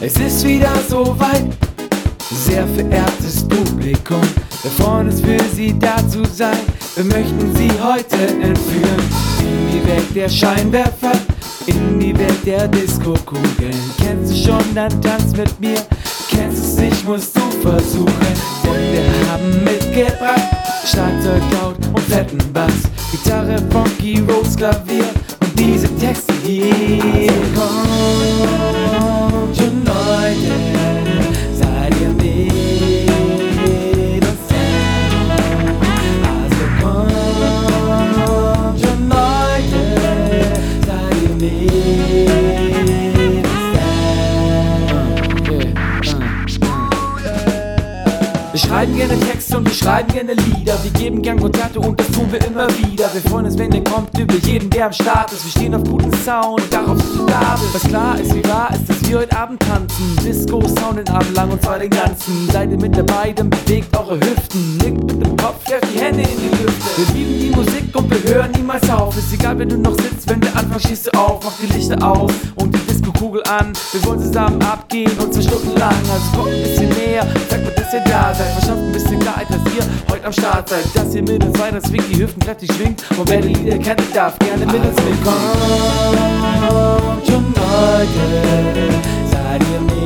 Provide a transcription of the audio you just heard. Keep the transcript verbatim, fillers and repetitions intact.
Es ist wieder so weit, sehr verehrtes Publikum. Wir freuen uns für Sie da zu sein. Wir möchten Sie heute entführen in die Welt der Scheinwerfer, in die Welt der Disco-Kugeln. Kennst du schon, dann tanz mit mir. Kennst du's nicht, musst du versuchen. Und wir haben mitgebracht Schlagzeug laut und fetten Bass, Gitarre, Funky, Rose, Klavier und diese Texte hier. Kommt schon Leute, seid ihr mit uns down? Also kommt schon Leute, seid ihr mit uns down? Wir schreiben gerne Texte und wir schreiben gerne Lieder. Wir geben gern Kontakte und das tun wir immer wieder. Wir freuen uns, wenn der kommt, über jeden, der am Start ist. Wir stehen auf guten Sound und darauf, dass du da bist. Was klar ist, wie wahr ist, dass wir heute Abend tanzen. Disco-Sound den Abend lang und zwar den ganzen. Seid ihr mit dabei, dann bewegt eure Hüften. Nickt mit dem Kopf, werft die Hände in die Lüfte. Wir lieben die Musik und wir hören niemals auf. Ist egal, wenn du noch sitzt, wenn wir anfangen, stehst du auf. Mach die Lichter aus und die Disco-Kugel an. Wir wollen zusammen abgehen und zwei Stunden lang. Also kommt ein bisschen näher, sagt mir, dass ihr da seid. Verschafft ein bisschen Klarheit, dass ihr heute am Start seid. Dass ihr mit uns weiter zwingt, die Hüften kräftig schwingt. Und wer die Lieder kennt, darf gerne mit uns mitkommen. Kommt schon Leute, seid ihr mit